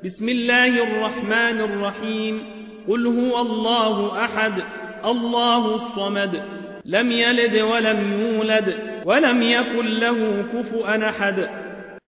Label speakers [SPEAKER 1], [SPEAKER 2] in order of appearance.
[SPEAKER 1] بسم الله الرحمن الرحيم قل هو الله أحد الله الصمد لم يلد ولم يولد ولم يكن له كفؤا أحد